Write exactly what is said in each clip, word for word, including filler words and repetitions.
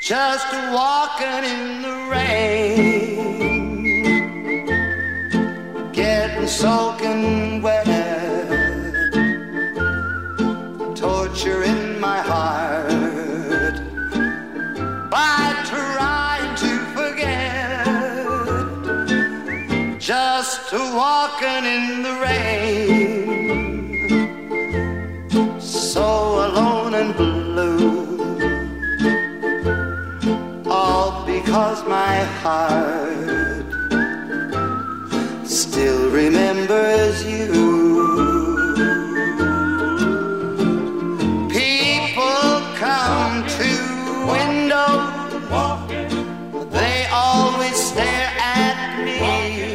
just walking in the rain, getting soaking wet, torture in my heart by trying to forget, just walking in the rain, so alone and blue, all because my heart still remembers you. People come to window, they always stare at me,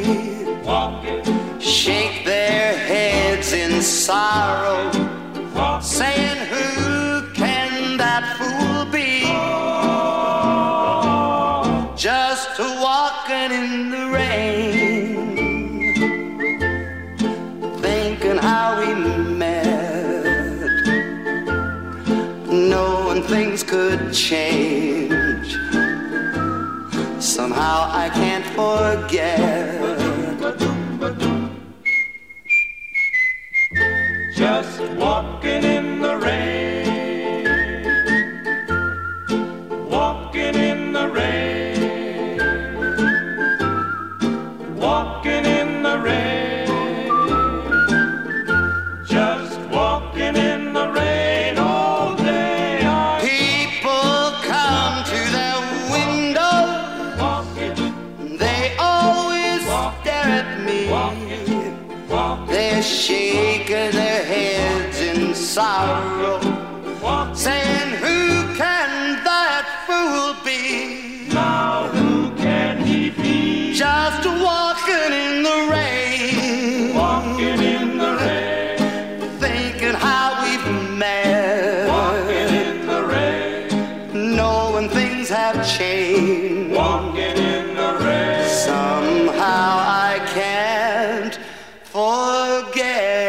shake their heads in sorrow, saying who can that fool be? Just walking in the rain, thinking how we met, knowing things could change. Somehow I can't forget. Just walking in the rain, walking in the rain, walking in the rain, just walking in the rain all day. People come to their window, walking. They always walking. Stare at me, walking. Walking. They're shaking their heads in sorrow, walking. Saying who can that fool be? Now who can he be? Just walking in the rain, walking in the rain, thinking how we've met, walking in the rain, knowing things have changed, walking in the rain. Somehow I can't forget.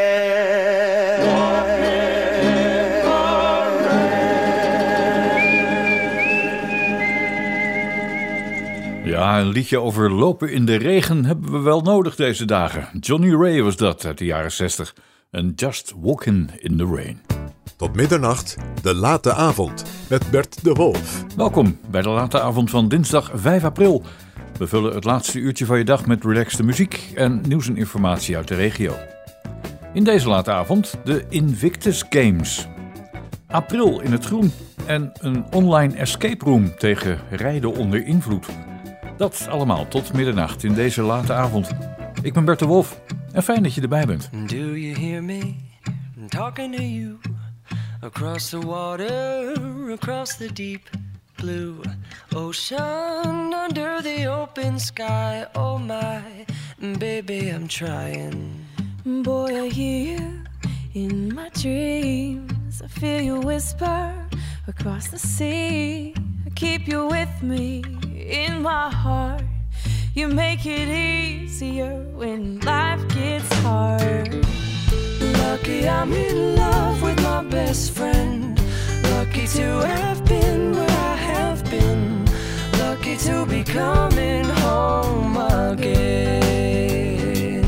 Ja, een liedje over lopen in de regen hebben we wel nodig deze dagen. Johnny Ray was dat uit de jaren zestig. En Just Walking in the Rain. Tot middernacht, de late avond, met Bert de Wolf. Welkom bij de late avond van dinsdag vijf april. We vullen het laatste uurtje van je dag met relaxte muziek en nieuws en informatie uit de regio. In deze late avond de Invictus Games. April in het groen en een online escape room tegen rijden onder invloed. Dat allemaal tot middernacht in deze late avond. Ik ben Bert de Wolf en fijn dat je erbij bent. Do you hear me talking to you? Across the water, across the deep blue ocean, under the open sky. Oh my, baby, I'm trying. Boy, I hear you in my dreams. I feel you whisper across the sea. I keep you with me in my heart. You make it easier when life gets hard. Lucky I'm in love with my best friend. Lucky to have been where I have been. Lucky to be coming home again.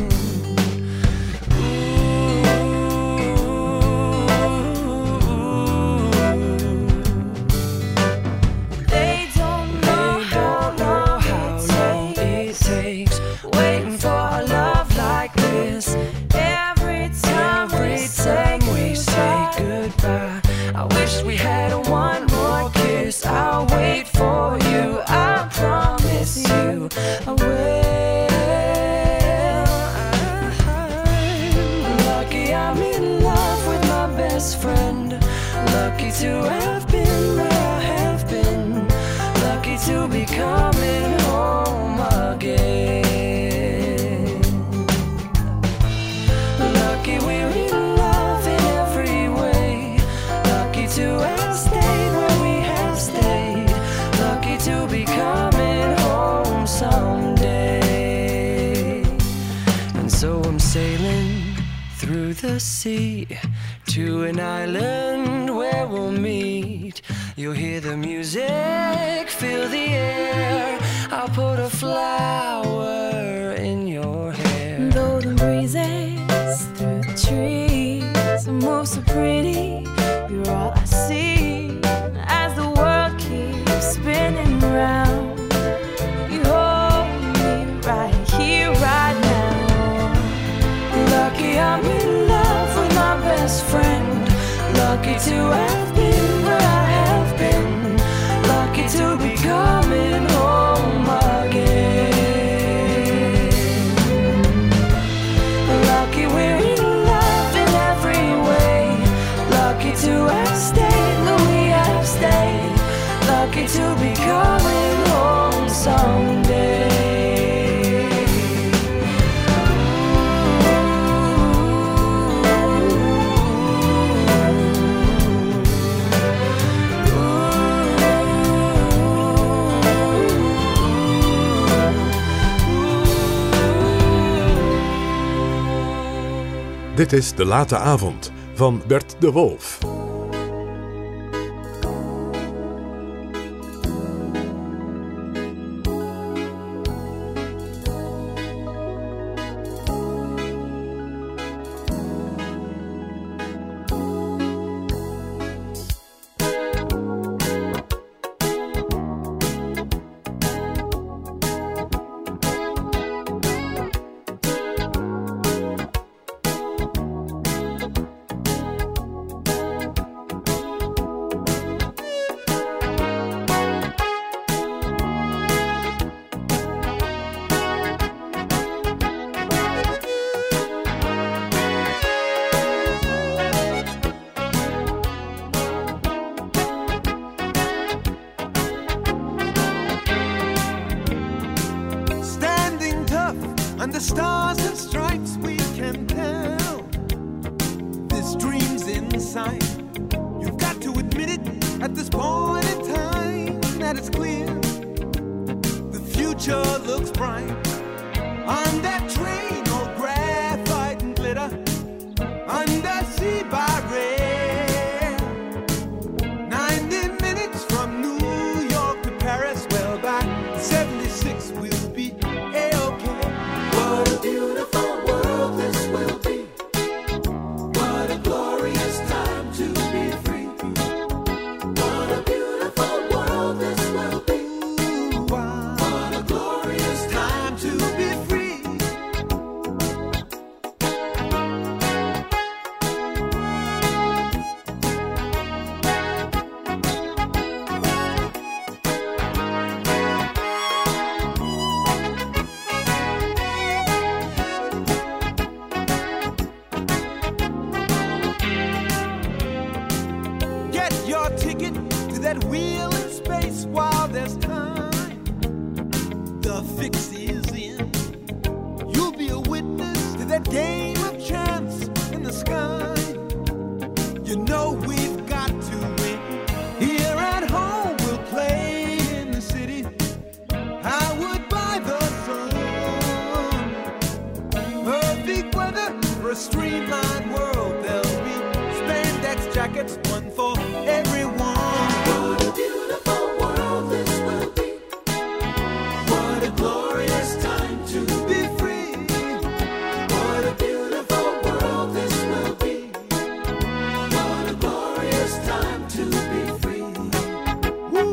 They don't know how long it takes waiting for a love like this. Every time Every time we say goodbye, I wish we had one more kiss. I'll wait for you, I promise you I will. I'm lucky I'm in love with my best friend. Lucky to have been where I have been. Lucky to be coming home again. Lucky we're in love in every way. Lucky to have stayed where we have stayed. Lucky to be coming home someday. And so I'm sailing through the sea to an island where we'll meet. street. You'll hear the music, feel the air. I'll put a flower in your hair. Though the breezes through the trees move so pretty, you're all I see as the world keeps spinning round. You hold me right here, right now. Lucky I'm in love with my best friend. Lucky to have been where I have been. Lucky to be coming home again. Lucky we're in love in every way. Lucky to have stayed where we have stayed. Lucky to be coming home someday. Dit is De Late Avond van Bert de Wolf. Under stars and stripes we can tell this dream's in sight. You've got to admit it at this point in time that it's clear the future looks bright. On that train, all graphite and glitter, undersea by rail. Ninety minutes from New York to Paris. Well, by seventy-six we'll be A-OK. What a beautiful world this will be. What a glorious time to be free. What a beautiful world this will be. What a glorious time to be free. Get your ticket to that wheel in space while there's time. The fix is in. You'll be a witness to that game of chance in the sky. You know we've got to win. Here at home we'll play in the city. I would buy the sun. Perfect weather for a streamlined world. There'll be spandex jackets, one for everyone. What a beautiful world this will be. What a glorious time to be free. What a beautiful world this will be. What a glorious time to be free. Woo.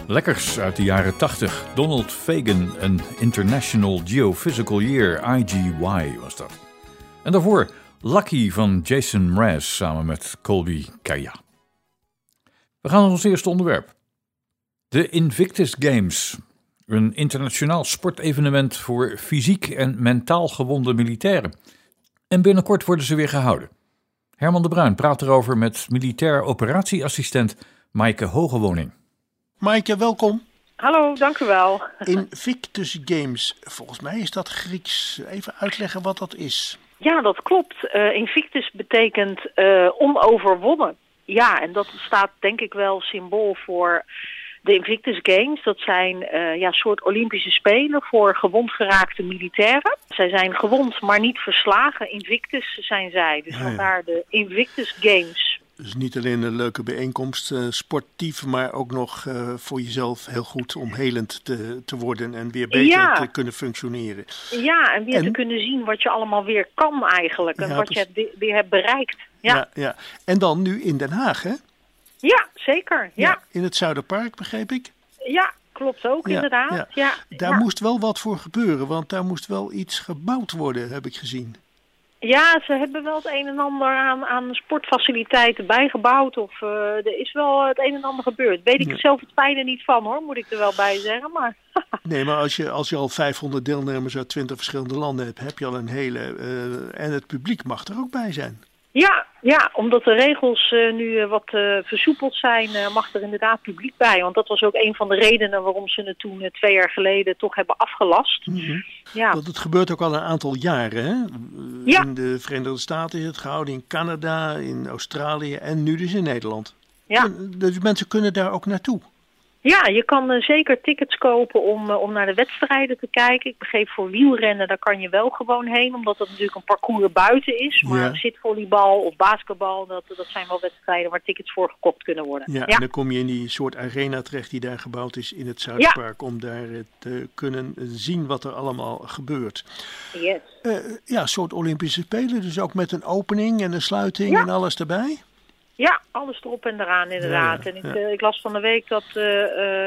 Lekkers uit de jaren tachtig. Donald Fagen, een International Geophysical Year, I G Y was dat. En daarvoor Lucky van Jason Mraz samen met Colby Kaya. We gaan naar ons eerste onderwerp. De Invictus Games. Een internationaal sportevenement voor fysiek en mentaal gewonde militairen. En binnenkort worden ze weer gehouden. Herman de Bruin praat erover met militair operatieassistent Maaike Hogewoning. Maaike, welkom. Hallo, dank u wel. Invictus Games, volgens mij is dat Grieks. Even uitleggen wat dat is. Ja, dat klopt. Uh, Invictus betekent uh, onoverwonnen. Ja, en dat staat denk ik wel symbool voor de Invictus Games. Dat zijn uh, ja, soort Olympische Spelen voor gewond geraakte militairen. Zij zijn gewond, maar niet verslagen. Invictus zijn zij. Dus ja, ja. vandaar de Invictus Games. Dus niet alleen een leuke bijeenkomst, uh, sportief, maar ook nog uh, voor jezelf heel goed om helend te, te worden en weer beter ja. te kunnen functioneren. Ja, en weer en, te kunnen zien wat je allemaal weer kan eigenlijk. En ja, wat dus, je hebt, weer hebt bereikt. Ja. Ja, ja. En dan nu in Den Haag, hè? Ja, zeker. Ja. Ja, in het Zuiderpark, begreep ik? Ja, klopt ook, ja, inderdaad. Ja. Ja. Daar ja. moest wel wat voor gebeuren, want daar moest wel iets gebouwd worden, heb ik gezien. Ja, ze hebben wel het een en ander aan, aan sportfaciliteiten bijgebouwd. Of uh, er is wel het een en ander gebeurd. Weet ik ja. zelf het fijne niet van hoor, moet ik er wel bij zeggen. Maar nee, maar als je, als je al vijfhonderd deelnemers uit twintig verschillende landen hebt, heb je al een hele... Uh, en het publiek mag er ook bij zijn. Ja, ja, omdat de regels uh, nu uh, wat uh, versoepeld zijn, uh, mag er inderdaad publiek bij. Want dat was ook een van de redenen waarom ze het toen uh, twee jaar geleden toch hebben afgelast. Mm-hmm. Ja. Want het gebeurt ook al een aantal jaren, hè? Ja. In de Verenigde Staten is het gehouden, in Canada, in Australië en nu dus in Nederland. Ja. En, dus mensen kunnen daar ook naartoe. Ja, je kan uh, zeker tickets kopen om, uh, om naar de wedstrijden te kijken. Ik begreep voor wielrennen, daar kan je wel gewoon heen, omdat dat natuurlijk een parcours buiten is. Maar ja. zitvolleybal of basketbal, dat, dat zijn wel wedstrijden waar tickets voor gekocht kunnen worden. Ja, ja. En dan kom je in die soort arena terecht die daar gebouwd is in het Zuiderpark, ja. om daar te kunnen zien wat er allemaal gebeurt. Yes. Uh, ja, een soort Olympische Spelen, dus ook met een opening en een sluiting ja. en alles erbij. Ja, alles erop en eraan inderdaad. Ja, ja, en ik, ja. uh, ik las van de week dat uh, uh,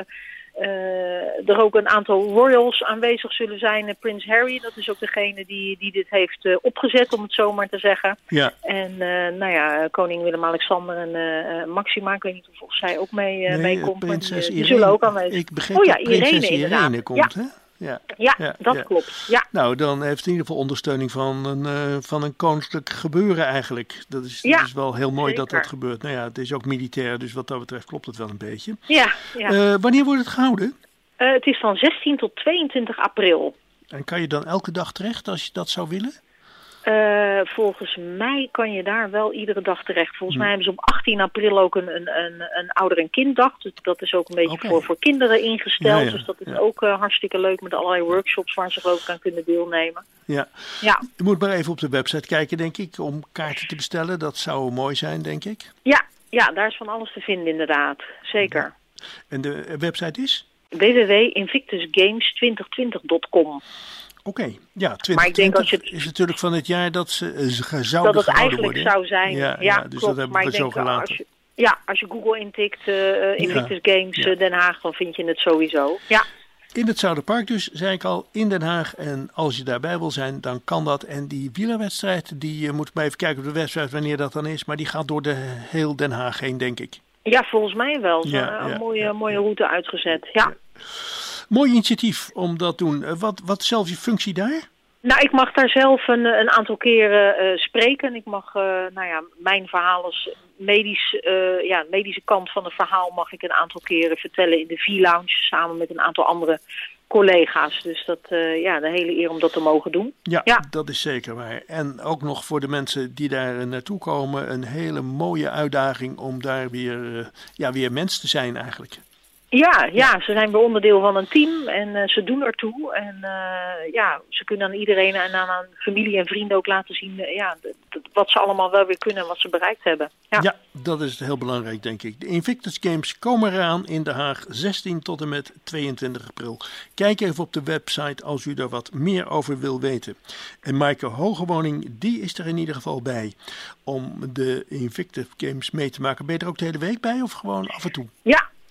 uh, er ook een aantal royals aanwezig zullen zijn. Uh, Prins Harry, dat is ook degene die, die dit heeft uh, opgezet, om het zo maar te zeggen. Ja. En uh, nou ja, koning Willem-Alexander en uh, Maxima, ik weet niet of zij ook mee, uh, nee, meekomt. Prinses die, Irene. Die zullen ook aanwezig. Ik begreep oh ja, dat prinses Irene, Irene komt, ja. hè? Ja, ja, ja dat ja. klopt. Ja. Nou, dan heeft het in ieder geval ondersteuning van een, uh, van een koninklijk gebeuren eigenlijk. Dat is, ja, dat is wel heel mooi zeker. dat dat gebeurt. Nou ja, het is ook militair, dus wat dat betreft klopt het wel een beetje. Ja, ja. Uh, wanneer wordt het gehouden? Uh, het is van zestien tot tweeëntwintig april. En kan je dan elke dag terecht als je dat zou willen? Uh, volgens mij kan je daar wel iedere dag terecht. Volgens hm. mij hebben ze op achttien april ook een, een, een, een ouder- en kinddag. Dus dat is ook een beetje okay. voor, voor kinderen ingesteld. Ja, ja, dus dat is ja. ook uh, hartstikke leuk met allerlei workshops waar ze geloof ik aan kunnen deelnemen. Ja. ja. Je moet maar even op de website kijken, denk ik, om kaarten te bestellen. Dat zou mooi zijn, denk ik. Ja, ja, daar is van alles te vinden inderdaad. Zeker. Ja. En de website is? w w w punt invictus games twintig twintig punt com. Oké, okay. ja, twintig twintig het... is natuurlijk van het jaar dat ze uh, zouden dat het eigenlijk worden. zou zijn. Ja, ja, ja dus klopt. dat hebben maar we ik zo denk, gelaten. Als je, ja, als je Google intikt, uh, Invictus ja. Games ja. Den Haag, dan vind je het sowieso. Ja. In het Zuiderpark dus, zei ik al, in Den Haag. En als je daarbij wil zijn, dan kan dat. En die wielerwedstrijd, die uh, moet maar even kijken op de website wanneer dat dan is. Maar die gaat door de heel Den Haag heen, denk ik. Ja, volgens mij wel. Zo ja, een ja, mooie, ja, mooie ja. route uitgezet. Ja. ja. Mooi initiatief om dat te doen. Wat, wat is zelf je functie daar? Nou, ik mag daar zelf een, een aantal keren uh, spreken. Ik mag, uh, nou ja, mijn verhaal als medisch, uh, ja, medische kant van het verhaal mag ik een aantal keren vertellen in de V-Lounge samen met een aantal andere collega's. Dus dat, uh, ja, de hele eer om dat te mogen doen. Ja, ja, dat is zeker waar. En ook nog voor de mensen die daar naartoe komen, een hele mooie uitdaging om daar weer, uh, ja, weer mens te zijn eigenlijk. Ja, ja, ze zijn weer onderdeel van een team en uh, ze doen ertoe. En uh, ja, ze kunnen aan iedereen en aan, aan familie en vrienden ook laten zien uh, ja, d- d- wat ze allemaal wel weer kunnen en wat ze bereikt hebben. Ja. ja, dat is heel belangrijk, denk ik. De Invictus Games komen eraan in Den Haag, zestien tot en met tweeëntwintig april. Kijk even op de website als u daar wat meer over wil weten. En Maaike Hogewoning, die is er in ieder geval bij om de Invictus Games mee te maken. Ben je er ook de hele week bij of gewoon af en toe? Ja.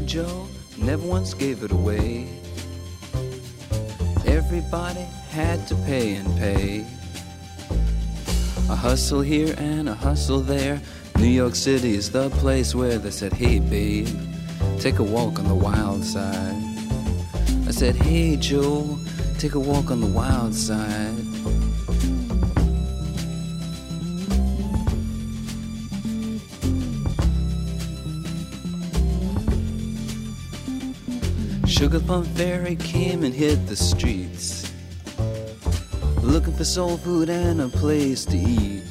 Joe never once gave it away. Everybody had to pay and pay. A hustle here and a hustle there. New York City is the place where they said, hey babe, take a walk on the wild side. I said, hey Joe, take a walk on the wild side. Sugar Plum Fairy came and hit the streets, looking for soul food and a place to eat.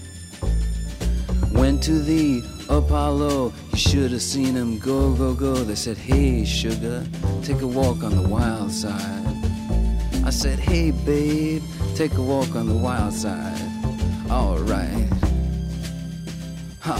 Went to the Apollo, you should have seen him go, go, go. They said, hey Sugar, take a walk on the wild side. I said, hey babe, take a walk on the wild side. All right. Ha.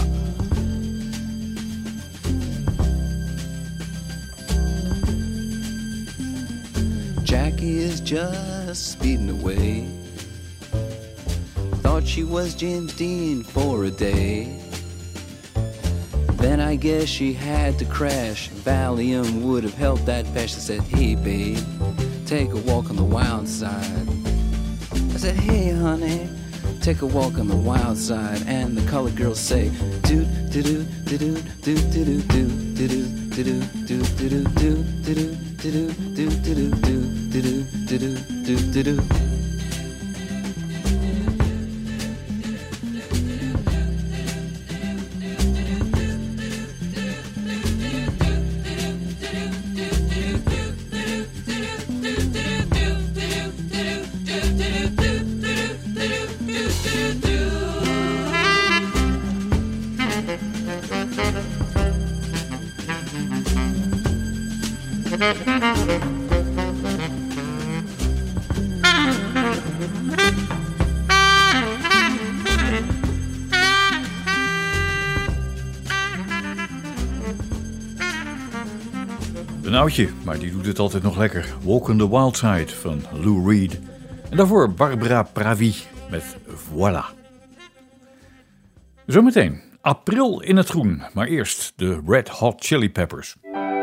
Jackie is just speeding away. Thought she was James Dean for a day. Then I guess she had to crash. Valium would have helped that patch. I said, hey babe, take a walk on the wild side. I said, hey honey, take a walk on the wild side. And the colored girls say, do do do do do do do do do do do do do do do do. Do do do do do do do do do do do. Een oudje, maar die doet het altijd nog lekker. Walk on the Wild Side van Lou Reed. En daarvoor Barbara Pravi met Voilà. Zometeen april in het groen, maar eerst de Red Hot Chili Peppers.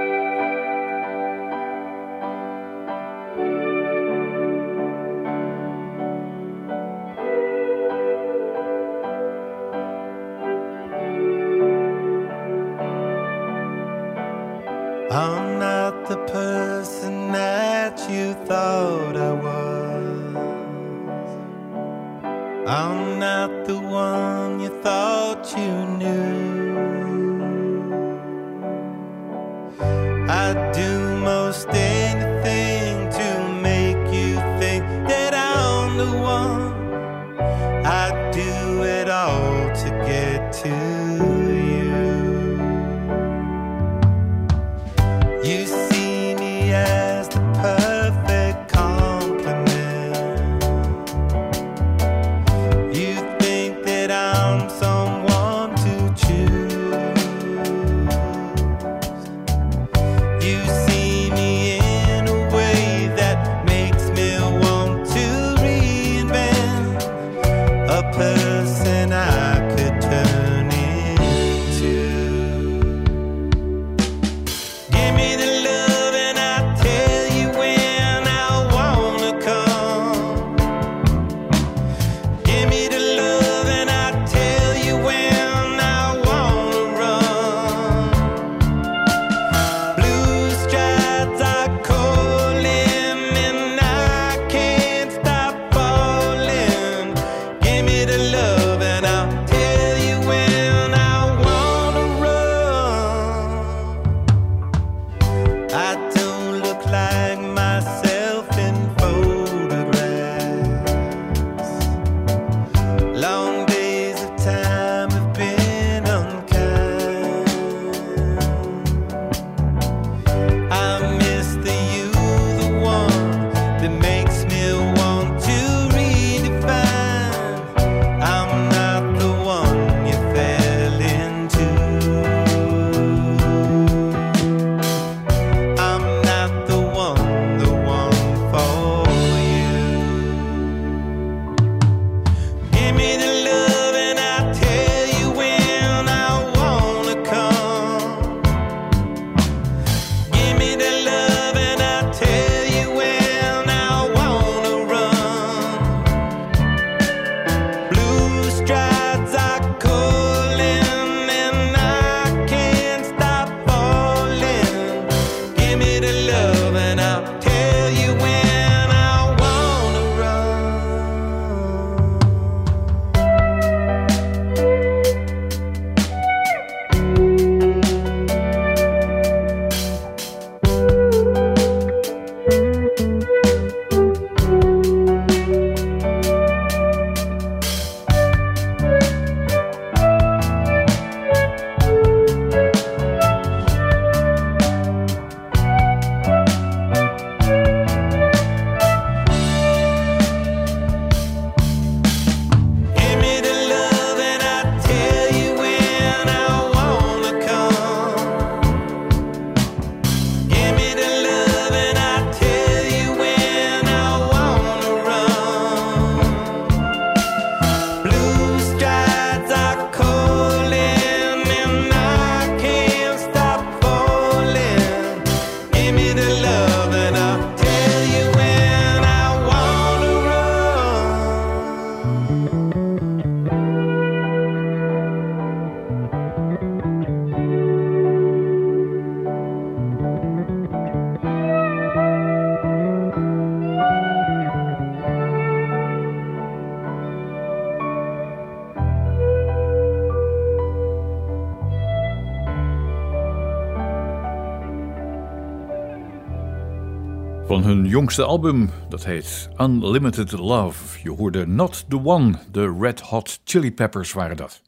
I'm not the person that you thought I was. I'm not the one you thought you knew. I'd do most anything to make you think that I'm the one. I'd do it all to get to you. You see me as the perfect compliment. You think that I'm someone to choose. You see me in a way that makes me want to reinvent a person I could turn into. Give me the love and I'll tell you when I wanna come. Give me the love and I'll tell you when I wanna run. Blue stripes are calling and I can't stop falling. Give me the love Van hun jongste album, dat heet Unlimited Love. Je hoorde Not The One, de Red Hot Chili Peppers waren dat.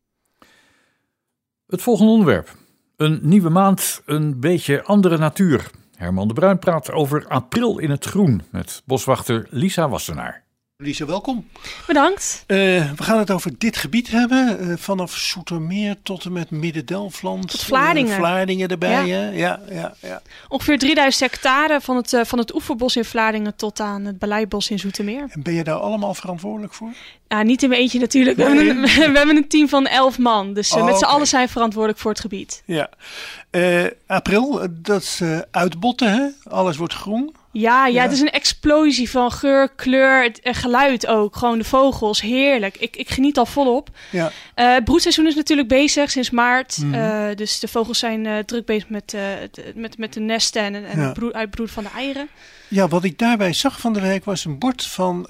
Het volgende onderwerp. Een nieuwe maand, een beetje andere natuur. Herman de Bruin praat over april in het groen met boswachter Lisa Wassenaar. Lisa, welkom. Bedankt. Uh, we gaan het over dit gebied hebben. Uh, vanaf Soetermeer tot en met Midden-Delfland. Tot Vlaardingen. Uh, Vlaardingen erbij. Ja. Hè? Ja, ja, ja. Ongeveer drieduizend hectare van het, uh, van het oeverbos in Vlaardingen tot aan het Baleibos in Zoetermeer. En ben je daar allemaal verantwoordelijk voor? Ja, niet in mijn eentje natuurlijk. Nee. We, hebben een, we hebben een team van elf man. Dus uh, oh, met z'n okay. allen zijn verantwoordelijk voor het gebied. Ja. Uh, april, dat is uh, uitbotten, hè? Alles wordt groen. Ja, ja, ja, het is een explosie van geur, kleur, het, uh, geluid ook. Gewoon de vogels, heerlijk. Ik, ik geniet al volop. Ja. Uh, het broedseizoen is natuurlijk bezig sinds maart. Mm-hmm. Uh, dus de vogels zijn uh, druk bezig met, uh, met, met de nesten en, en ja. het broed, uitbroeden van de eieren. Ja, wat ik daarbij zag van de week was een bord van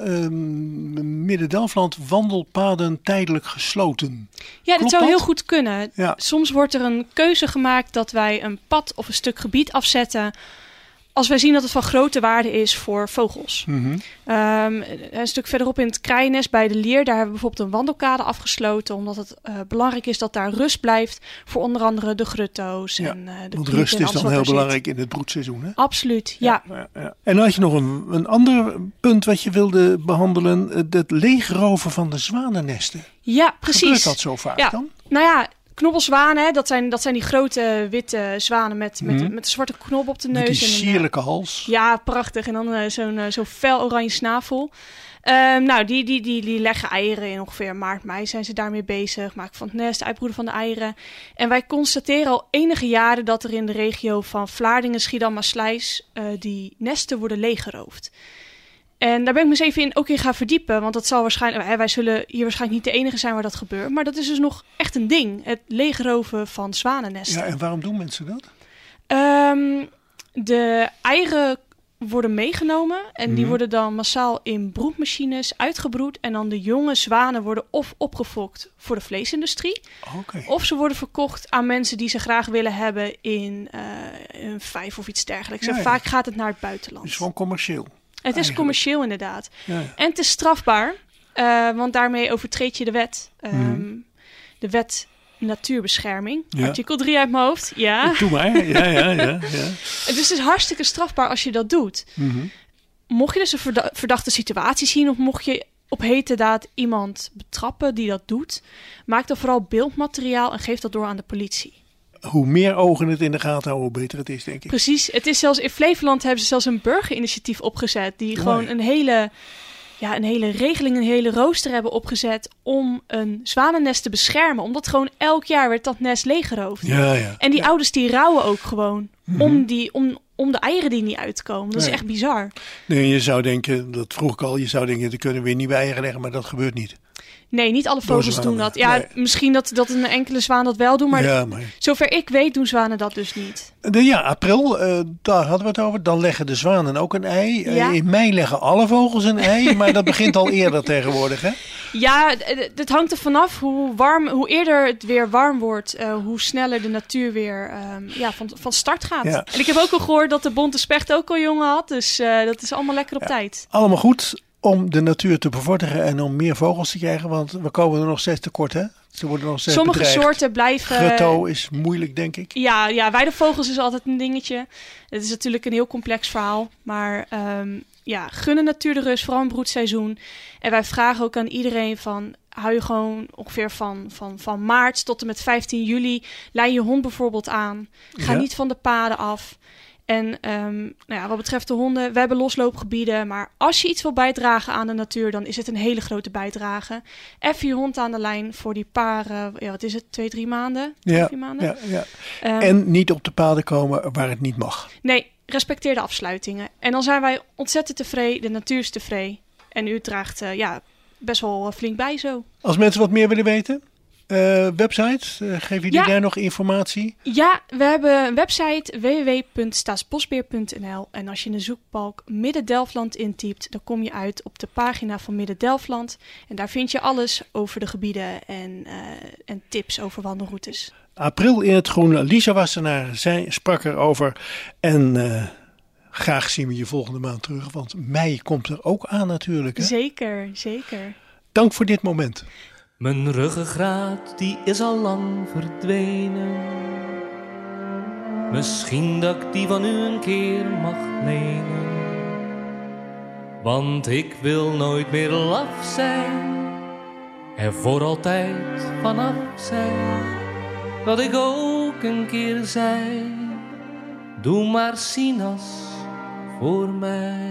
um, Midden-Delfland wandelpaden tijdelijk gesloten. Ja, Klopt dat zou dat? heel goed kunnen. Ja. Soms wordt er een keuze gemaakt dat wij een pad of een stuk gebied afzetten als wij zien dat het van grote waarde is voor vogels. Mm-hmm. Um, een stuk verderop in het Krijnes bij de Lier, daar hebben we bijvoorbeeld een wandelkade afgesloten, omdat het uh, belangrijk is dat daar rust blijft voor onder andere de grutto's. Ja, en, uh, de want rust is dan heel belangrijk zit. in het broedseizoen. Hè? Absoluut, ja. Ja, ja, ja. En dan had je nog een, een ander punt wat je wilde behandelen, het leegroven van de zwanennesten. Ja, precies. Gebeurt dat zo vaak ja. dan? Nou ja, knobbelzwanen, dat zijn, dat zijn die grote witte zwanen met, met, Mm. met een zwarte knop op de neus. Met die en sierlijke een, hals. Ja, prachtig. En dan uh, zo'n, uh, zo'n fel oranje snavel. Um, nou, die, die, die, die leggen eieren in ongeveer maart, mei zijn ze daarmee bezig. Maken van het nest, uitbroeden van de eieren. En wij constateren al enige jaren dat er in de regio van Vlaardingen, Schiedam, Maassluis uh, die nesten worden leeggeroofd. En daar ben ik me eens even in, ook in gaan verdiepen. Want dat zal waarschijnlijk, wij zullen hier waarschijnlijk niet de enige zijn waar dat gebeurt. Maar dat is dus nog echt een ding. Het leegroven van zwanennesten. Ja, en waarom doen mensen dat? Um, de eieren worden meegenomen. En mm. die worden dan massaal in broedmachines uitgebroed. En dan de jonge zwanen worden of opgefokt voor de vleesindustrie. Okay. Of ze worden verkocht aan mensen die ze graag willen hebben in uh, een vijf of iets dergelijks. Ja, en ja. vaak gaat het naar het buitenland. Het is gewoon commercieel. Het is commercieel inderdaad. Ja. En het is strafbaar, uh, want daarmee overtreed je de wet. Um, mm. De wet natuurbescherming. Ja. Artikel drie uit mijn hoofd. Ja. Doe maar. Ja, ja, ja, ja. Dus het is hartstikke strafbaar als je dat doet. Mm-hmm. Mocht je dus een verda- verdachte situatie zien of mocht je op hete daad iemand betrappen die dat doet, maak dan vooral beeldmateriaal en geef dat door aan de politie. Hoe meer ogen het in de gaten houden, hoe beter het is, denk ik. Precies. Het is zelfs in Flevoland hebben ze zelfs een burgerinitiatief opgezet die Mooi. gewoon een hele, ja, een hele regeling, een hele rooster hebben opgezet om een zwanennest te beschermen. Omdat gewoon elk jaar werd dat nest leeggeroofd. Ja, ja. En die ja. ouders die rouwen ook gewoon mm-hmm. om, die, om, om de eieren die niet uitkomen. Dat nee. is echt bizar. Nee, je zou denken, dat vroeg ik al, je zou denken, er kunnen weer nieuwe eieren leggen, maar dat gebeurt niet. Nee, niet alle vogels doen dat. Ja, nee. Misschien dat, dat een enkele zwaan dat wel doen, maar, ja, maar zover ik weet doen zwanen dat dus niet. De, ja, april, uh, daar hadden we het over. Dan leggen de zwanen ook een ei. Ja. Uh, in mei leggen alle vogels een ei, maar dat begint al eerder tegenwoordig, hè? Ja, het hangt er vanaf hoe, warm, hoe eerder het weer warm wordt, uh, hoe sneller de natuur weer um, ja, van, van start gaat. Ja. En ik heb ook al gehoord dat de bonte specht ook al jongen had, dus uh, dat is allemaal lekker op ja. tijd. Allemaal goed om de natuur te bevorderen en om meer vogels te krijgen, want we komen er nog steeds tekort, hè? Ze worden nog steeds Sommige bedreigd. soorten blijven... Grutto is moeilijk, denk ik. Ja, ja, weidevogels is altijd een dingetje. Het is natuurlijk een heel complex verhaal, maar um, ja, gunnen natuur de rust, vooral in broedseizoen. En wij vragen ook aan iedereen van, hou je gewoon ongeveer van, van, van maart tot en met vijftien juli, lei je hond bijvoorbeeld aan. Ga ja. niet van de paden af. En um, nou ja, wat betreft de honden, we hebben losloopgebieden. Maar als je iets wil bijdragen aan de natuur, dan is het een hele grote bijdrage. Even je hond aan de lijn voor die paar, uh, ja, wat is het, twee, drie maanden? Ja, vier maanden? ja, ja. Um, en niet op de paden komen waar het niet mag. Nee, respecteer de afsluitingen. En dan zijn wij ontzettend tevreden, de natuur is tevreden. En u draagt uh, ja, best wel flink bij zo. Als mensen wat meer willen weten? Uh, website, uh, geven jullie ja. daar nog informatie? Ja, we hebben een website w w w punt staatsbosbeheer punt n l en als je in de zoekbalk Midden-Delfland intypt, dan kom je uit op de pagina van Midden-Delfland en daar vind je alles over de gebieden en, uh, en tips over wandelroutes. April in het groen, Lisa Wassenaar, zij sprak erover en uh, graag zien we je volgende maand terug. Want mei komt er ook aan natuurlijk. Hè? Zeker, zeker. Dank voor dit moment. Mijn ruggengraat die is al lang verdwenen. Misschien dat ik die van u een keer mag lenen. Want ik wil nooit meer laf zijn. Er voor altijd vanaf zijn. Wat ik ook een keer zei. Doe maar Sinas voor mij.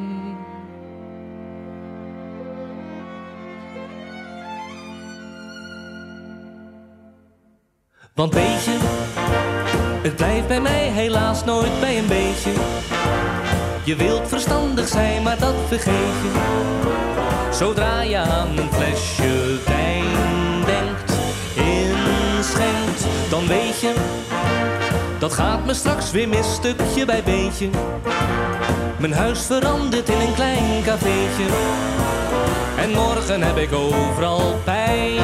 Want weet je, het blijft bij mij helaas nooit bij een beetje. Je wilt verstandig zijn, maar dat vergeet je. Zodra je aan een flesje wijn denkt, inschenkt, dan weet je, dat gaat me straks weer mis, stukje bij beetje. Mijn huis verandert in een klein cafeetje. En morgen heb ik overal pijn.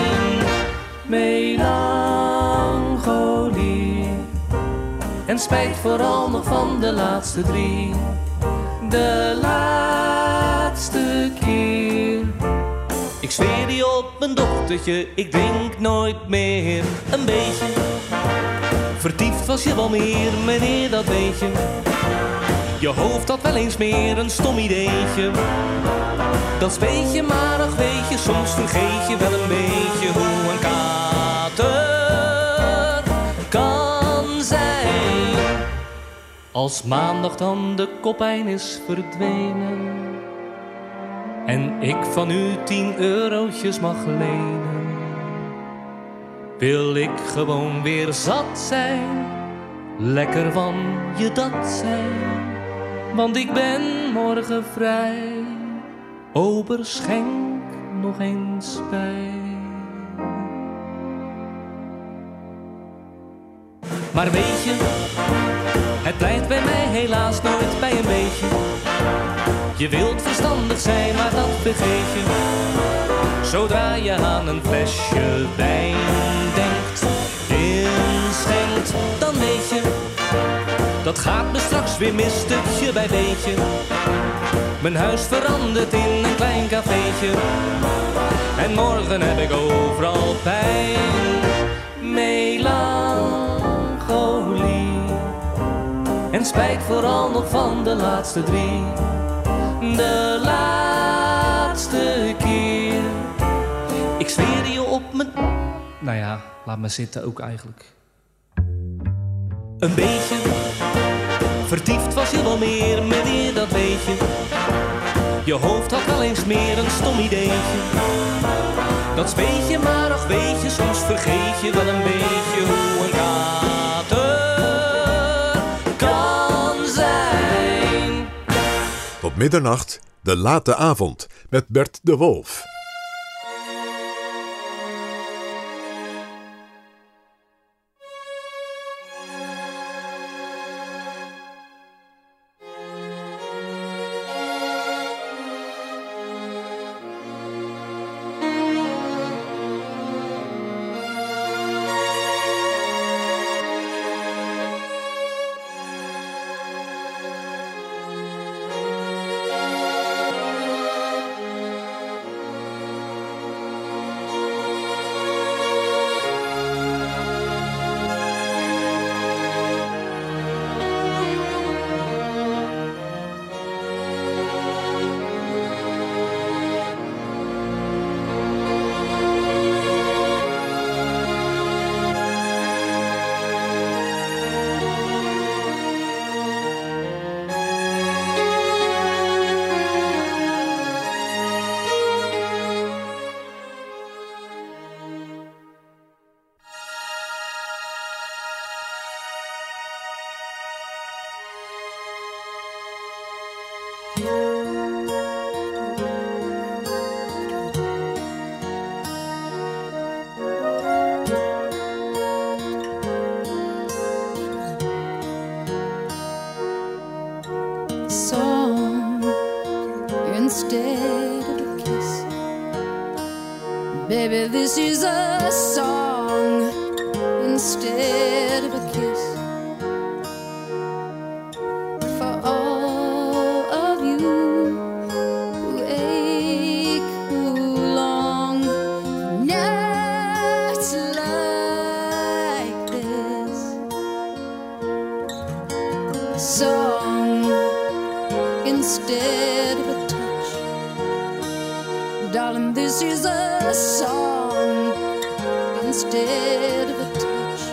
Melancholie. En spijt vooral nog van de laatste drie. De laatste keer. Ik zweer je op mijn dochtertje, ik drink nooit meer. Een beetje. Vertiefd was je wel meer, meneer, dat weet je. Je hoofd had wel eens meer een stom ideetje. Dat weet je, maar ach weet je, soms vergeet je wel een beetje hoe een kater kan zijn. Als maandag dan de koppijn is verdwenen en ik van u tien eurotjes mag lenen, wil ik gewoon weer zat zijn, lekker van je dat zijn. Want ik ben morgen vrij, ober schenk nog eens bij. Maar weet je, het blijft bij mij helaas nooit bij een beetje. Je wilt verstandig zijn, maar dat vergeet je. Zodra je aan een flesje wijn denkt, inschenkt, dan weet je, dat gaat me straks weer mis, stukje bij beetje. Mijn huis verandert in een klein cafeetje. En morgen heb ik overal pijn. Melancholie. En spijt vooral nog van de laatste drie. De laatste keer. Ik zweer je op mijn... Nou ja, laat me zitten ook eigenlijk. Een beetje. Vertiefd was je wel meer, meneer, dat weet je. Je hoofd had wel eens meer een stom ideetje. Dat speet je, maar ach weet je, soms vergeet je wel een beetje hoe een kater kan zijn. Tot middernacht, de late avond, met Bert de Wolf. Song instead of a kiss. Baby, this is a song instead of a kiss. For all This is a song instead of a touch.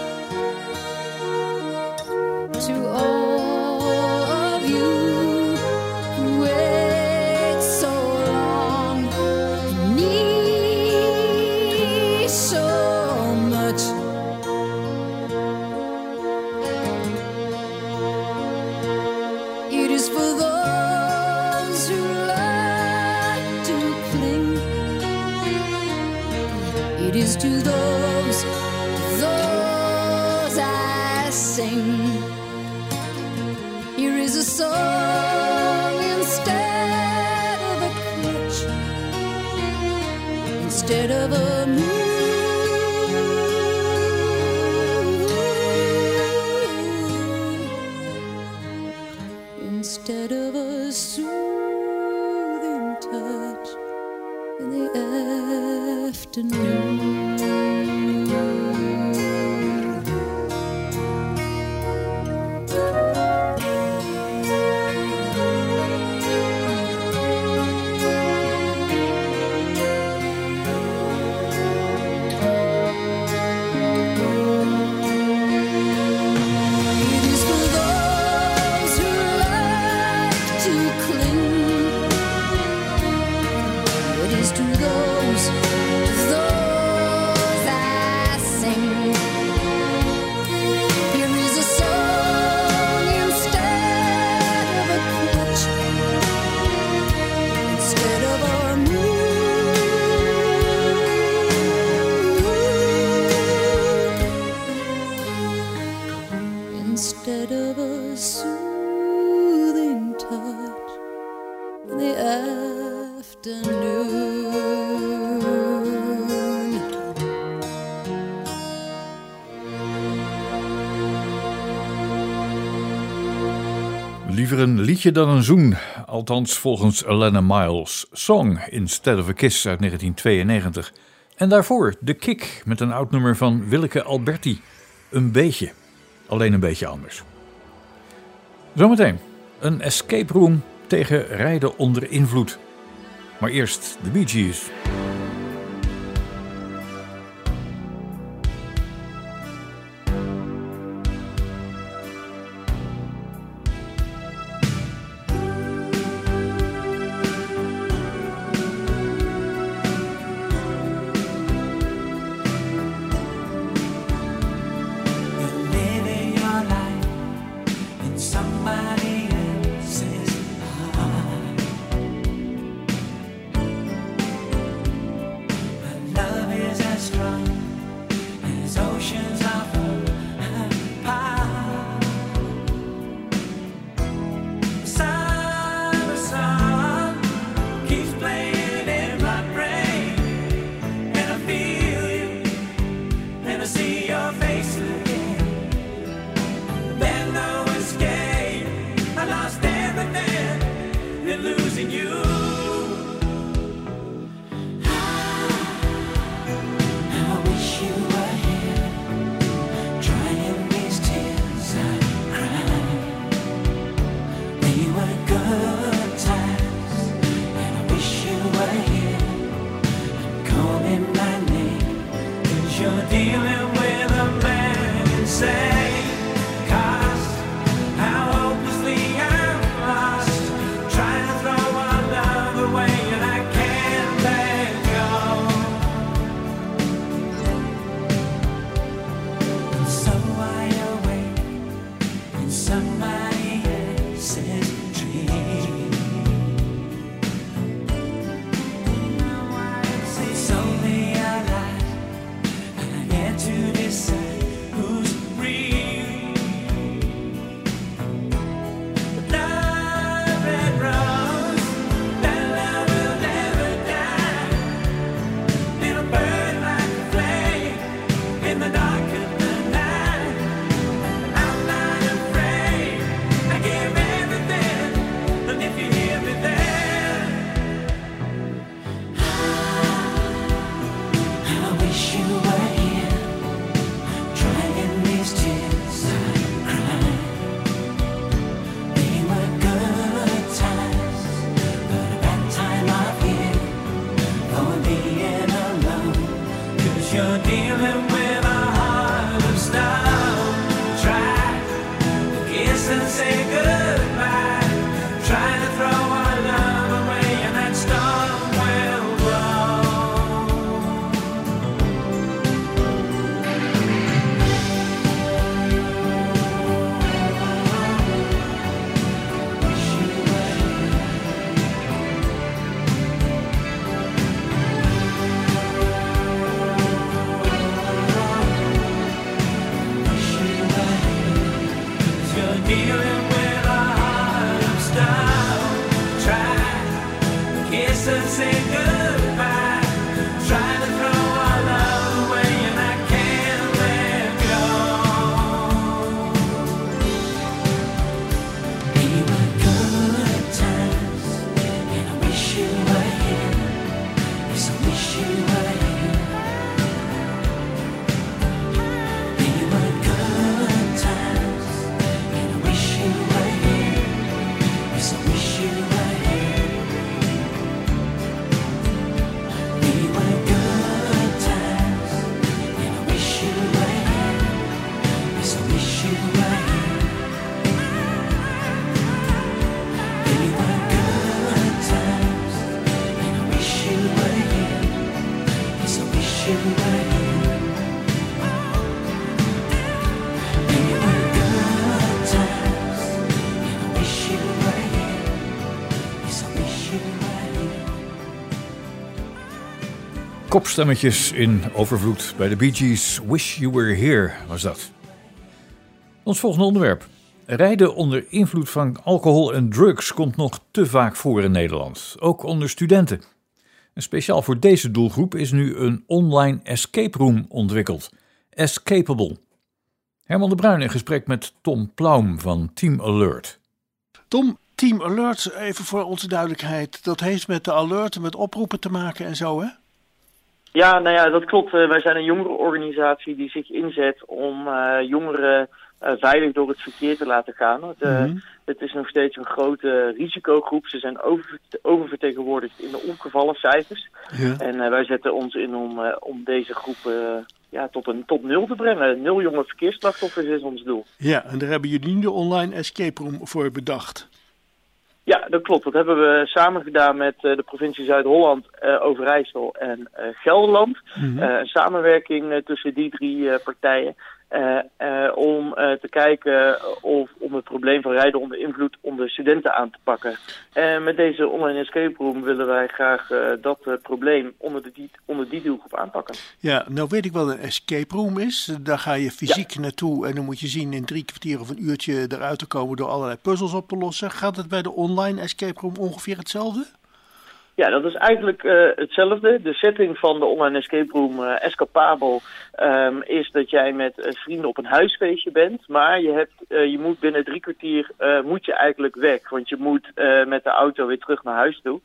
To all of you who wait so long, need so much. It is for those who like to cling. It is to those, those I sing. Here is a song instead of a clutch, instead of a moon, instead of a soothing touch in the afternoon. It is for those who like to cling. It is to those, those I sing. Here is a song instead of a clutch, instead of a moon, instead of a soothing touch in the afternoon. Liever een liedje dan een zoen, althans volgens Alana Miles. Song Instead of a Kiss uit negentien tweeënnegentig. En daarvoor The Kick met een oud nummer van Willeke Alberti. Een beetje, alleen een beetje anders. Zometeen een escape room tegen rijden onder invloed. Maar eerst de Bee Gees. Living your life in somebody else's heart. And love is as strong as oceans are apart. Summer song keeps playing in my brain, and I feel you, and I see your face again. There's no escape. I lost everything in losing you. I wish you were here, drying these tears I cried. They were good times, and I wish you were here, calling my name, 'cause you're dealing with a man insane. 'Cause how hopelessly I'm lost, trying to throw our love away, and I can't let go. And so I awake in somebody else's dream. It's only a lie, and I get to decide who's real. Love and rose, that love will never die. It'll burn like a flame in the dark of the night. I'm not afraid, I give everything, and if you hear me then, I wish you were here, drying these tears I cried. They were good times, but a bad time of year for being you're dealing with a heart of stone. Try to kiss and say goodbye. Try to throw our love away and that storm will blow. You're dealing with a heart of stone. Try to kiss and say goodbye. Try to throw our love away and I can't let go. They were good times and I wish you were here. Yes, I wish you were here. They were good times and I wish you were here. Yes, I wish you were here. They were good times and I wish you were here. Yes, I wish you were here. They were good times and I wish you were here. Yes, I wish you were here. They were good times and I wish you were here. Yes, I wish you were here. Kopstemmetjes in overvloed bij de Bee Gees. Wish You Were Here was dat. Ons volgende onderwerp. Rijden onder invloed van alcohol en drugs komt nog te vaak voor in Nederland. Ook onder studenten. En speciaal voor deze doelgroep is nu een online escape room ontwikkeld. Escapable. Herman de Bruin in gesprek met Tom Plaum van Team Alert. Tom, Team Alert, even voor onze duidelijkheid. Dat heeft met de alerten, met oproepen te maken en zo, hè? Ja, nou ja, dat klopt. Uh, wij zijn een jongerenorganisatie die zich inzet om uh, jongeren uh, veilig door het verkeer te laten gaan. Het, uh, Mhm. het is nog steeds een grote risicogroep. Ze zijn over, oververtegenwoordigd in de ongevallencijfers. Ja. En uh, wij zetten ons in om, uh, om deze groep uh, ja, tot, een, tot nul te brengen. Nul jonge verkeersslachtoffers is ons doel. Ja, en daar hebben jullie nu de online escape room voor bedacht. Ja, dat klopt. Dat hebben we samen gedaan met uh, de provincie Zuid-Holland, uh, Overijssel en uh, Gelderland. Mhm. Uh, een samenwerking uh, tussen die drie uh, partijen. Uh, uh, om uh, te kijken of om het probleem van rijden onder invloed onder studenten aan te pakken. En met deze online escape room willen wij graag uh, dat uh, probleem onder, de, die, onder die doelgroep aanpakken. Ja, nou weet ik wel een escape room is. Daar ga je fysiek naartoe en dan moet je zien in drie kwartier of een uurtje eruit te komen door allerlei puzzels op te lossen. Gaat het bij de online escape room ongeveer hetzelfde? Ja, dat is eigenlijk uh, hetzelfde. De setting van de online escape room uh, Escapable um, is dat jij met uh, vrienden op een huisfeestje bent. Maar je, hebt, uh, je moet binnen drie kwartier uh, moet je eigenlijk weg. Want je moet uh, met de auto weer terug naar huis toe.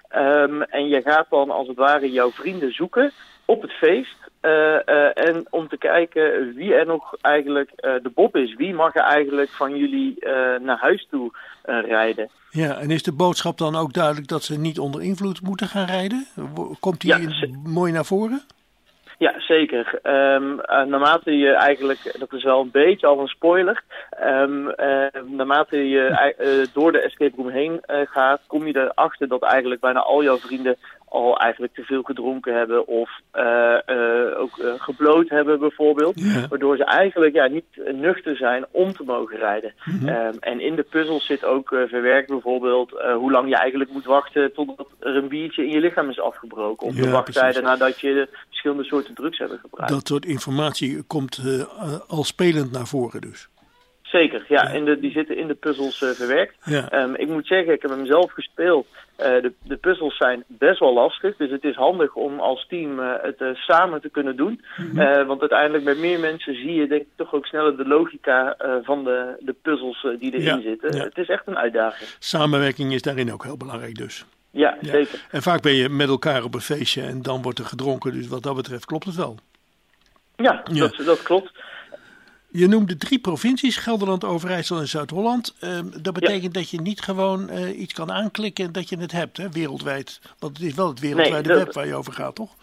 Um, en je gaat dan als het ware jouw vrienden zoeken op het feest. Uh, uh, en om te kijken wie er nog eigenlijk uh, de Bob is. Wie mag er eigenlijk van jullie uh, naar huis toe uh, rijden? Ja, en is de boodschap dan ook duidelijk dat ze niet onder invloed moeten gaan rijden? Komt die Ja, in- mooi naar voren? Ja, zeker. Um, uh, naarmate je eigenlijk, dat is wel een beetje al een spoiler, um, uh, naarmate je uh, door de escape room heen uh, gaat, kom je erachter dat eigenlijk bijna al jouw vrienden al eigenlijk te veel gedronken hebben of uh, uh, ook uh, gebloot hebben bijvoorbeeld. Ja. Waardoor ze eigenlijk ja, niet nuchter zijn om te mogen rijden. Mhm. Um, en in de puzzels zit ook uh, verwerkt bijvoorbeeld uh, hoe lang je eigenlijk moet wachten totdat er een biertje in je lichaam is afgebroken. Of Ja, de wachttijden precies. nadat je verschillende soorten drugs hebt gebruikt. Dat soort informatie komt uh, uh, al spelend naar voren dus. Zeker, ja, in de, die zitten in de puzzels uh, verwerkt. Ja. Um, ik moet zeggen, ik heb hem zelf gespeeld. Uh, de, de puzzels zijn best wel lastig, dus het is handig om als team uh, het uh, samen te kunnen doen. Mhm. Uh, want uiteindelijk bij meer mensen zie je denk ik toch ook sneller de logica uh, van de, de puzzels uh, die erin Ja, zitten. ja. Het is echt een uitdaging. Samenwerking is daarin ook heel belangrijk dus. Ja, Ja. zeker. En vaak ben je met elkaar op een feestje en dan wordt er gedronken. Dus wat dat betreft klopt het wel. Ja, Ja. Dat, dat klopt. Je noemde drie provincies, Gelderland, Overijssel en Zuid-Holland. Uh, dat betekent dat je niet gewoon uh, iets kan aanklikken en dat je het hebt, hè, wereldwijd. Want het is wel het wereldwijde Nee, dat- web waar je over gaat, toch?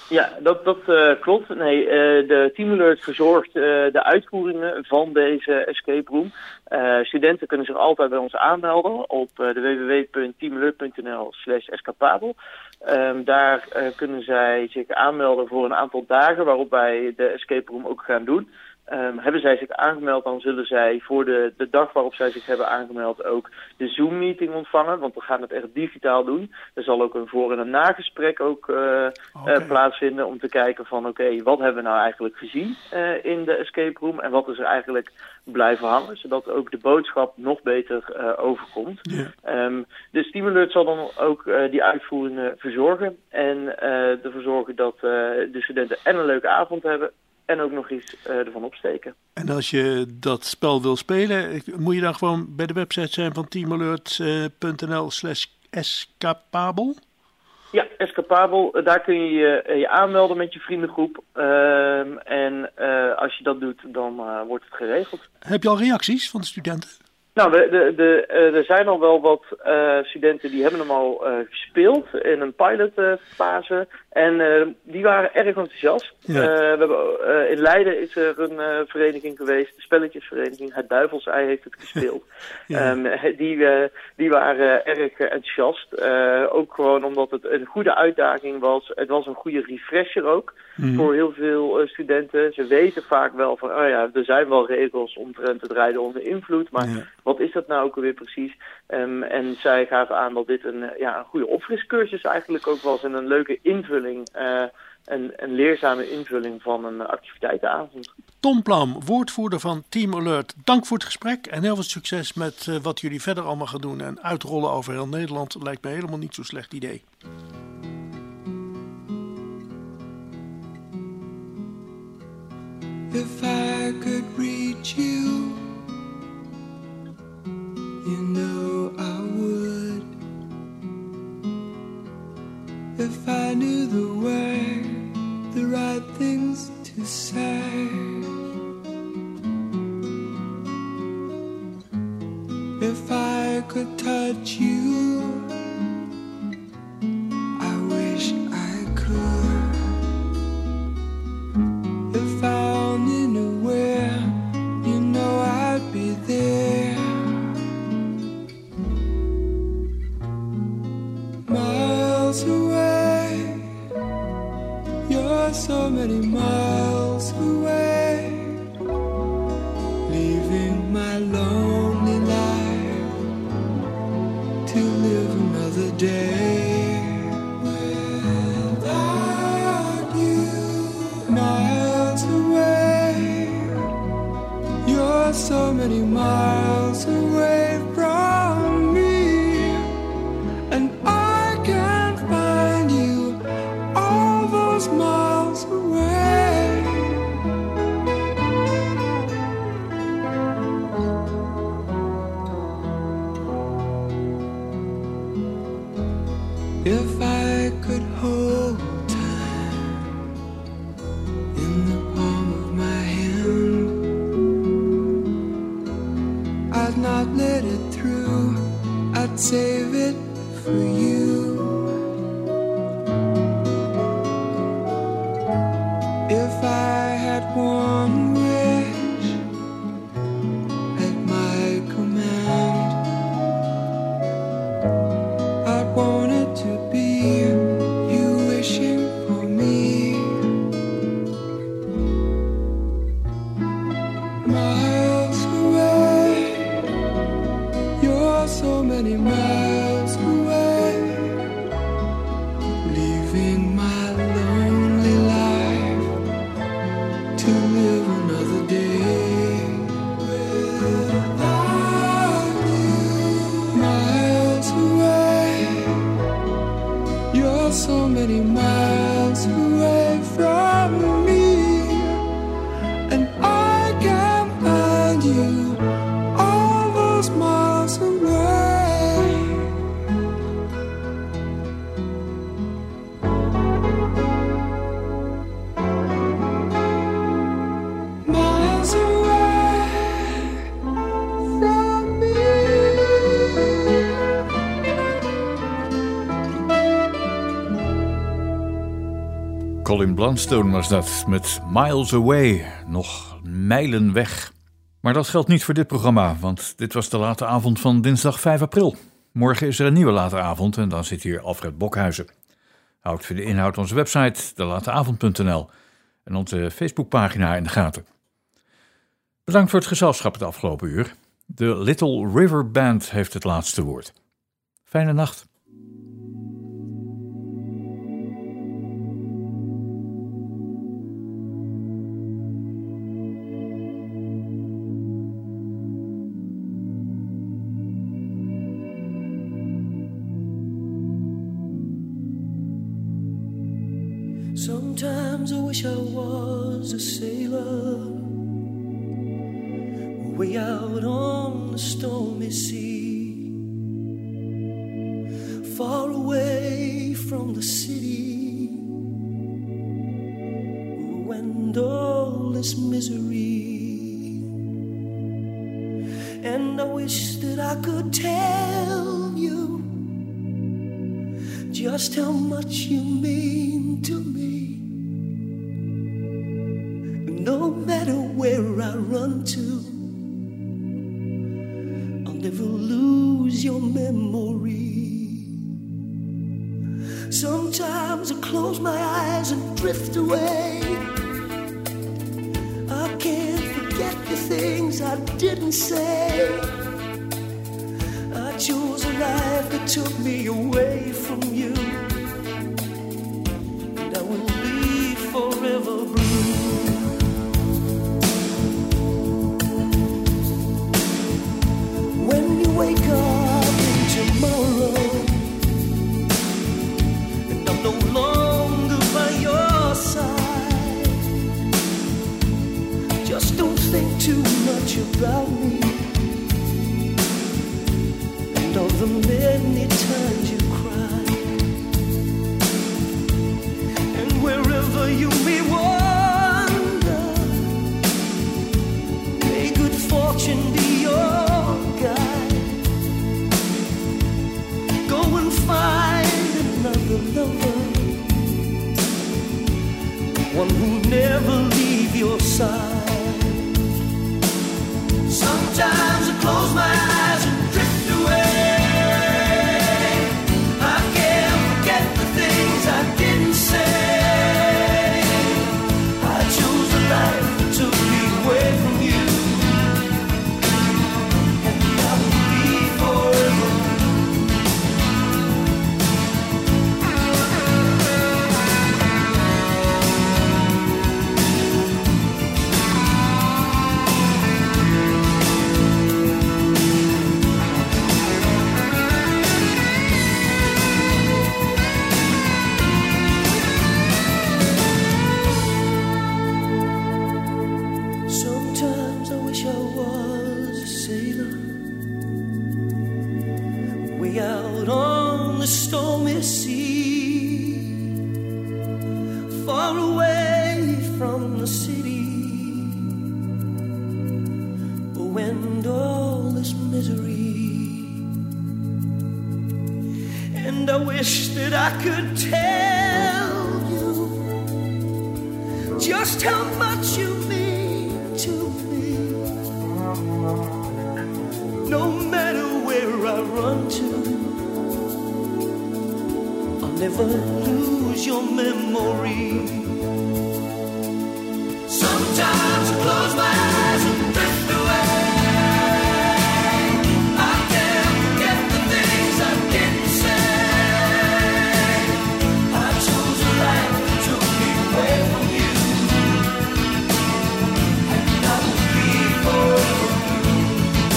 Ja, dat, dat uh, klopt. Nee, uh, de Team Alert verzorgt uh, de uitvoeringen van deze escape room. Uh, studenten kunnen zich altijd bij ons aanmelden op uh, de w w w punt teamalert punt n l slash escapabel. Um, daar uh, kunnen zij zich aanmelden voor een aantal dagen waarop wij de escape room ook gaan doen. Um, hebben zij zich aangemeld, dan zullen zij voor de, de dag waarop zij zich hebben aangemeld ook de Zoom-meeting ontvangen. Want we gaan het echt digitaal doen. Er zal ook een voor- en een nagesprek ook uh, okay. uh, plaatsvinden om te kijken van oké, okay, wat hebben we nou eigenlijk gezien uh, in de escape room en wat is er eigenlijk blijven hangen, zodat ook de boodschap nog beter uh, overkomt. Yeah. Um, de Team Alert zal dan ook uh, die uitvoeringen verzorgen en uh, ervoor zorgen dat uh, de studenten en een leuke avond hebben en ook nog iets uh, ervan opsteken. En als je dat spel wil spelen, moet je dan gewoon bij de website zijn van teamalert punt n l slash escapabel? Ja, Escapabel. Daar kun je je, je aanmelden met je vriendengroep. Uh, en uh, als je dat doet, dan uh, wordt het geregeld. Heb je al reacties van de studenten? Nou, de, de, de, uh, er zijn al wel wat uh, studenten die hebben hem al uh, gespeeld in een pilotfase. Uh, en uh, die waren erg enthousiast. Ja. Uh, we hebben, uh, in Leiden is er een uh, vereniging geweest, de spelletjesvereniging. Het Duivelsei heeft het gespeeld. Ja. Um, die, uh, die waren uh, erg enthousiast. Uh, ook gewoon omdat het een goede uitdaging was. Het was een goede refresher ook mm. voor heel veel uh, studenten. Ze weten vaak wel van, oh ja, er zijn wel regels omtrent het rijden onder invloed. Maar ja. wat is dat nou ook alweer precies? Um, en zij gaven aan dat dit een, ja, een goede opfriscursus eigenlijk ook was. En een leuke invulling. Uh, een, een leerzame invulling van een activiteitenavond. Tom Plam, woordvoerder van Team Alert. Dank voor het gesprek en heel veel succes met uh, wat jullie verder allemaal gaan doen. En uitrollen over heel Nederland lijkt me helemaal niet zo'n slecht idee. If I could reach you, you know I would. If I knew the way, the right things to say. If I could touch you, I wish I could. If I only knew where, you know I'd be there. Miles away, you're so many miles away, leaving my lonely life to live another day without you. Miles away, you're so many miles away from me, and I can't find you all those miles away. If I could hold time in the palm of my hand, I'd not let it through, I'd save it for you. If I had one wish at my command, I'd want it to be you wishing for me. Miles away, you're so many miles away, leaving my lonely life to live Colin Blunstone was dat, met Miles Away, nog mijlen weg. Maar dat geldt niet voor dit programma, want dit was de late avond van dinsdag vijf april. Morgen is er een nieuwe late avond en dan zit hier Alfred Bokhuizen. Houd voor de inhoud onze website, de lateavond punt n l en onze Facebookpagina in de gaten. Bedankt voor het gezelschap het afgelopen uur. De Little River Band heeft het laatste woord. Fijne nacht. Sometimes I wish I was a sailor, way out on the stormy sea, far away from the city and all this misery. And I wish that I could tell you just how much you mean to me. No matter where I run to, I'll never lose your memory. Sometimes I close my eyes and drift away. I can't forget the things I didn't say. I chose a life that took me away from you, and I will be forever blue. When you wake up in tomorrow and I'm no longer by your side, just don't think too much about me and all the many times you cried. And wherever you may wander, may good fortune be yours. Go and find another lover, one who'll never leave your side. Sometimes I close my eyes and drift away. I can't forget the things I didn't say. I chose a life that took me away from you, and I will be forever. Sometimes I wish I was a sailor, way out on the stormy sea, far away from the city, oh, and all this misery. And I wish that I could tell you just how much you mean to me. No matter where I run to, I'll never lose your memory. Sometimes I close my eyes and drift away. I can't forget the things I didn't say. I chose a life that took me away from you, and I will be forever blue.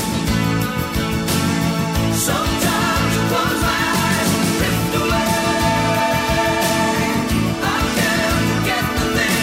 Sometimes I close my eyes and drift away. I can't forget the things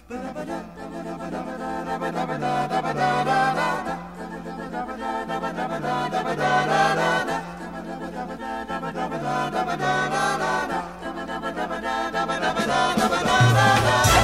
Da